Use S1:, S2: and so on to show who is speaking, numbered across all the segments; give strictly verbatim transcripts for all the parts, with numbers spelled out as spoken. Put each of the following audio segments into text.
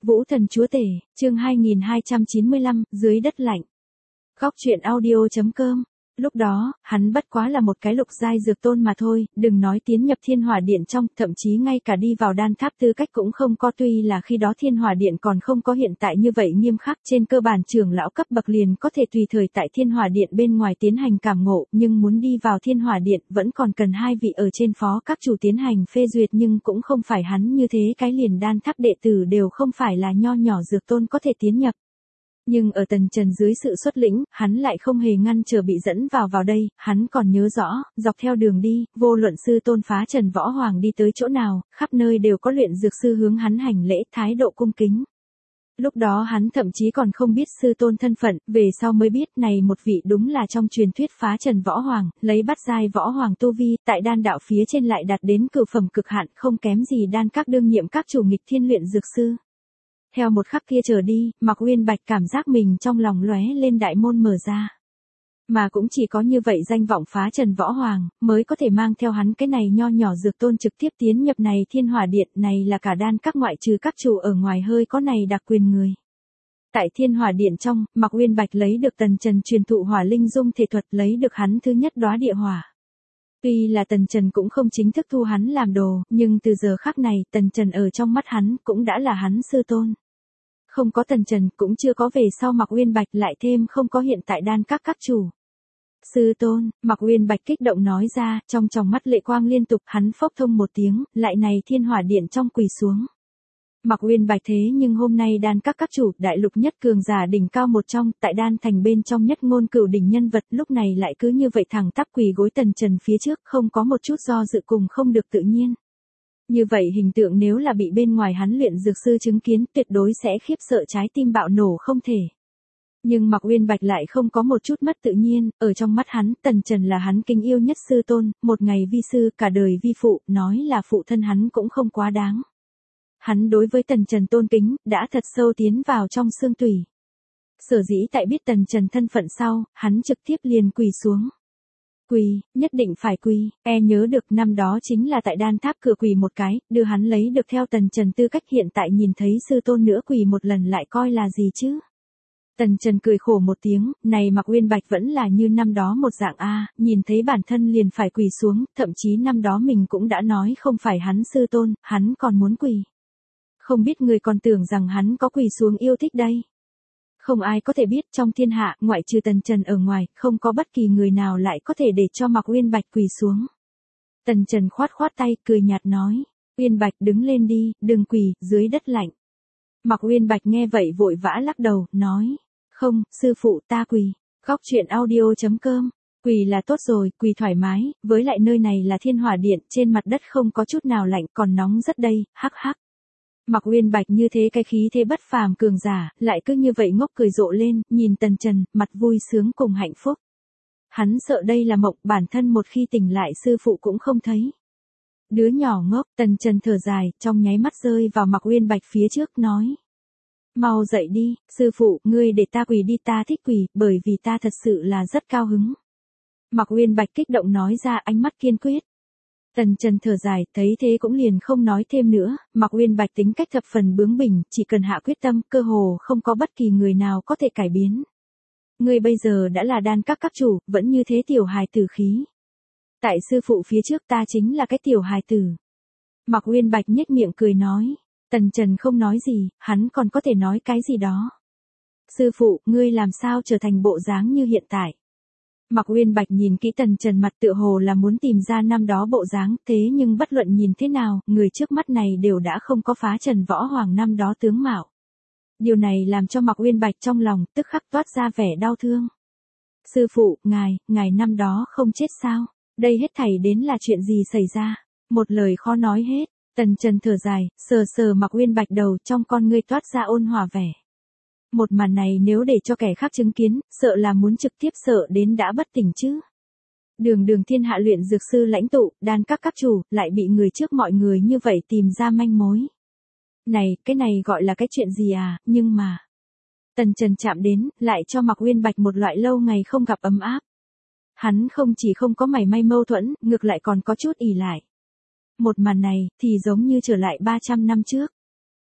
S1: Vũ Thần Chúa Tể, chương hai nghìn hai trăm chín mươi lăm, dưới đất lạnh. Góc truyện audio.com. Lúc đó, hắn bất quá là một cái lục giai dược tôn mà thôi, đừng nói tiến nhập Thiên Hỏa Điện trong, thậm chí ngay cả đi vào đan tháp tư cách cũng không có, tuy là khi đó Thiên Hỏa Điện còn không có hiện tại như vậy nghiêm khắc, trên cơ bản trưởng lão cấp bậc liền có thể tùy thời tại Thiên Hỏa Điện bên ngoài tiến hành cảm ngộ, nhưng muốn đi vào Thiên Hỏa Điện vẫn còn cần hai vị ở trên phó các chủ tiến hành phê duyệt, nhưng cũng không phải hắn như thế cái liền đan tháp đệ tử đều không phải là nho nhỏ dược tôn có thể tiến nhập. Nhưng ở Tần Trần dưới sự xuất lĩnh, hắn lại không hề ngăn trở bị dẫn vào vào đây, hắn còn nhớ rõ, dọc theo đường đi, vô luận sư tôn phá Trần Võ Hoàng đi tới chỗ nào, khắp nơi đều có luyện dược sư hướng hắn hành lễ, thái độ cung kính. Lúc đó hắn thậm chí còn không biết sư tôn thân phận, về sau mới biết này một vị đúng là trong truyền thuyết phá Trần Võ Hoàng, lấy bát giai Võ Hoàng tu vi, tại đan đạo phía trên lại đạt đến cửu phẩm cực hạn, không kém gì đan các đương nhiệm các chủ nghịch thiên luyện dược sư. Theo một khắc kia trở đi, Mạc Uyên Bạch cảm giác mình trong lòng lóe lên đại môn mở ra. Mà cũng chỉ có như vậy danh vọng phá Trần Võ Hoàng, mới có thể mang theo hắn cái này nho nhỏ dược tôn trực tiếp tiến nhập này Thiên Hỏa Điện, này là cả đan các ngoại trừ các chủ ở ngoài hơi có này đặc quyền người. Tại Thiên Hỏa Điện trong, Mạc Uyên Bạch lấy được Tần Trần truyền thụ hỏa linh dung thể thuật, lấy được hắn thứ nhất đóa địa hỏa. Tuy là Tần Trần cũng không chính thức thu hắn làm đồ, nhưng từ giờ khắc này, Tần Trần ở trong mắt hắn cũng đã là hắn sư tôn. Không có Tần Trần, cũng chưa có về sau Mạc Uyên Bạch, lại thêm không có hiện tại đan các các chủ. Sư tôn, Mạc Uyên Bạch kích động nói ra, trong tròng mắt lệ quang liên tục, hắn phốc thông một tiếng, lại này Thiên Hỏa Điện trong quỳ xuống. Mạc Uyên Bạch thế nhưng hôm nay đan các các chủ, đại lục nhất cường giả đỉnh cao một trong, tại đan thành bên trong nhất ngôn cửu đỉnh nhân vật, lúc này lại cứ như vậy thẳng tắp quỳ gối Tần Trần phía trước, không có một chút do dự cùng không được tự nhiên. Như vậy hình tượng nếu là bị bên ngoài hắn luyện dược sư chứng kiến, tuyệt đối sẽ khiếp sợ trái tim bạo nổ không thể. Nhưng Mạc Uyên Bạch lại không có một chút mất tự nhiên, ở trong mắt hắn, Tần Trần là hắn kính yêu nhất sư tôn, một ngày vi sư, cả đời vi phụ, nói là phụ thân hắn cũng không quá đáng. Hắn đối với Tần Trần tôn kính, đã thật sâu tiến vào trong xương tủy. Sở dĩ tại biết Tần Trần thân phận sau, hắn trực tiếp liền quỳ xuống. Quỳ, nhất định phải quỳ, e nhớ được năm đó chính là tại đan tháp cửa quỳ một cái, đưa hắn lấy được theo Tần Trần tư cách, hiện tại nhìn thấy sư tôn nữa quỳ một lần lại coi là gì chứ. Tần Trần cười khổ một tiếng, này Mạc Uyên Bạch vẫn là như năm đó một dạng a, nhìn thấy bản thân liền phải quỳ xuống, thậm chí năm đó mình cũng đã nói không phải hắn sư tôn, hắn còn muốn quỳ. Không biết người còn tưởng rằng hắn có quỳ xuống yêu thích đây. Không ai có thể biết trong thiên hạ, ngoại trừ Tần Trần ở ngoài, không có bất kỳ người nào lại có thể để cho Mạc Uyên Bạch quỳ xuống. Tần Trần khoát khoát tay, cười nhạt nói, Uyên Bạch đứng lên đi, đừng quỳ, dưới đất lạnh. Mạc Uyên Bạch nghe vậy vội vã lắc đầu, nói, không, sư phụ ta quỳ. Góc truyện audio.com. Quỳ là tốt rồi, quỳ thoải mái, với lại nơi này là Thiên Hỏa Điện, trên mặt đất không có chút nào lạnh, còn nóng rất đây, hắc hắc. Mạc Uyên Bạch như thế cái khí thế bất phàm cường giả, lại cứ như vậy ngốc cười rộ lên, nhìn Tần Trần, mặt vui sướng cùng hạnh phúc. Hắn sợ đây là mộng, bản thân một khi tỉnh lại sư phụ cũng không thấy. Đứa nhỏ ngốc, Tần Trần thở dài, trong nháy mắt rơi vào Mạc Uyên Bạch phía trước, nói. Mau dậy đi, sư phụ, ngươi để ta quỳ đi, ta thích quỳ, bởi vì ta thật sự là rất cao hứng. Mạc Uyên Bạch kích động nói ra, ánh mắt kiên quyết. Tần Trần thở dài, thấy thế cũng liền không nói thêm nữa, Mạc Uyên Bạch tính cách thập phần bướng bỉnh, chỉ cần hạ quyết tâm, cơ hồ không có bất kỳ người nào có thể cải biến. Ngươi bây giờ đã là đan các các chủ, vẫn như thế tiểu hài tử khí. Tại sư phụ phía trước ta chính là cái tiểu hài tử. Mạc Uyên Bạch nhếch miệng cười nói, Tần Trần không nói gì, hắn còn có thể nói cái gì đó. Sư phụ, ngươi làm sao trở thành bộ dáng như hiện tại? Mạc Uyên Bạch nhìn kỹ Tần Trần, mặt tựa hồ là muốn tìm ra năm đó bộ dáng, thế nhưng bất luận nhìn thế nào, người trước mắt này đều đã không có phá Trần Võ Hoàng năm đó tướng mạo. Điều này làm cho Mạc Uyên Bạch trong lòng tức khắc toát ra vẻ đau thương. Sư phụ, ngài, ngài năm đó không chết sao? Đây hết thảy đến là chuyện gì xảy ra? Một lời khó nói hết. Tần Trần thở dài, sờ sờ Mạc Uyên Bạch đầu, trong con ngươi toát ra ôn hòa vẻ. Một màn này nếu để cho kẻ khác chứng kiến, sợ là muốn trực tiếp sợ đến đã bất tỉnh chứ. Đường đường thiên hạ luyện dược sư lãnh tụ, đan các các chủ, lại bị người trước mọi người như vậy tìm ra manh mối. Này, cái này gọi là cái chuyện gì à, nhưng mà. Tần Trần chạm đến, lại cho Mạc Uyên Bạch một loại lâu ngày không gặp ấm áp. Hắn không chỉ không có mảy may mâu thuẫn, ngược lại còn có chút ỷ lại. Một màn này, thì giống như trở lại ba trăm năm trước.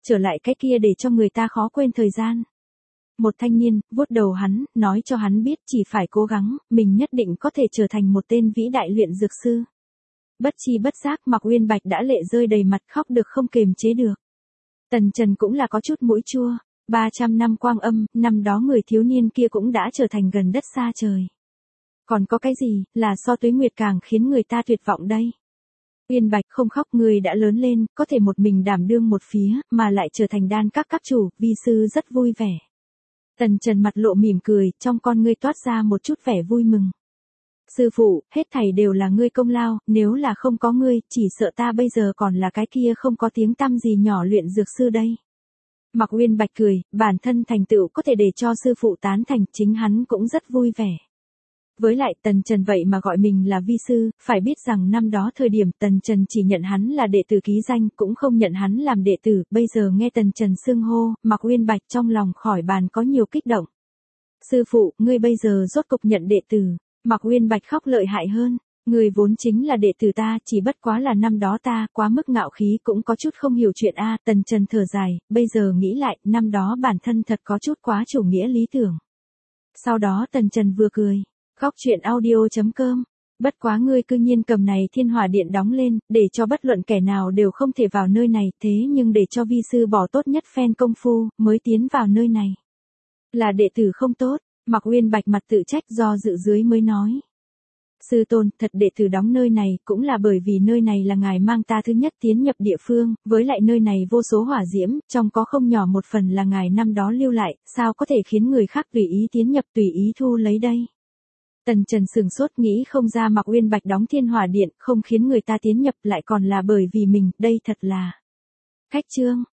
S1: trở lại cái kia để cho người ta khó quên thời gian. Một thanh niên, vuốt đầu hắn, nói cho hắn biết chỉ phải cố gắng, mình nhất định có thể trở thành một tên vĩ đại luyện dược sư. Bất chi bất giác Mạc Uyên Bạch đã lệ rơi đầy mặt khóc được không kềm chế được. Tần Trần cũng là có chút mũi chua, ba trăm năm quang âm, năm đó người thiếu niên kia cũng đã trở thành gần đất xa trời. Còn có cái gì, là so Tuế Nguyệt càng khiến người ta tuyệt vọng đây. Uyên Bạch không khóc, người đã lớn lên, có thể một mình đảm đương một phía, mà lại trở thành đan các các chủ, vi sư rất vui vẻ. Tần Trần mặt lộ mỉm cười, trong con ngươi toát ra một chút vẻ vui mừng. Sư phụ, hết thảy đều là ngươi công lao, nếu là không có ngươi, chỉ sợ ta bây giờ còn là cái kia không có tiếng tăm gì nhỏ luyện dược sư đây. Mạc Uyên Bạch cười, bản thân thành tựu có thể để cho sư phụ tán thành, chính hắn cũng rất vui vẻ. Với lại Tần Trần vậy mà gọi mình là vi sư, phải biết rằng năm đó thời điểm Tần Trần chỉ nhận hắn là đệ tử ký danh, cũng không nhận hắn làm đệ tử, bây giờ nghe Tần Trần xưng hô, Mạc Uyên Bạch trong lòng khỏi bàn có nhiều kích động. Sư phụ, ngươi bây giờ rốt cục nhận đệ tử. Mạc Uyên Bạch khóc lợi hại hơn, người vốn chính là đệ tử ta, chỉ bất quá là năm đó ta quá mức ngạo khí, cũng có chút không hiểu chuyện a. Tần Trần thở dài, bây giờ nghĩ lại, năm đó bản thân thật có chút quá chủ nghĩa lý tưởng. Sau đó Tần Trần vừa cười, khóc chuyện audio chấm com, bất quá ngươi cư nhiên cầm này Thiên Hỏa Điện đóng lên, để cho bất luận kẻ nào đều không thể vào nơi này, thế nhưng để cho vi sư bỏ tốt nhất phen công phu, mới tiến vào nơi này. Là đệ tử không tốt. Mạc Uyên Bạch mặt tự trách, do dự dưới mới nói. Sư tôn, thật đệ tử đóng nơi này, cũng là bởi vì nơi này là ngài mang ta thứ nhất tiến nhập địa phương, với lại nơi này vô số hỏa diễm, trong có không nhỏ một phần là ngài năm đó lưu lại, sao có thể khiến người khác tùy ý tiến nhập tùy ý thu lấy đây. Tần Trần sừng sốt nghĩ không ra Mạc Uyên Bạch đóng Thiên Hỏa Điện, không khiến người ta tiến nhập lại còn là bởi vì mình, đây thật là khách trương.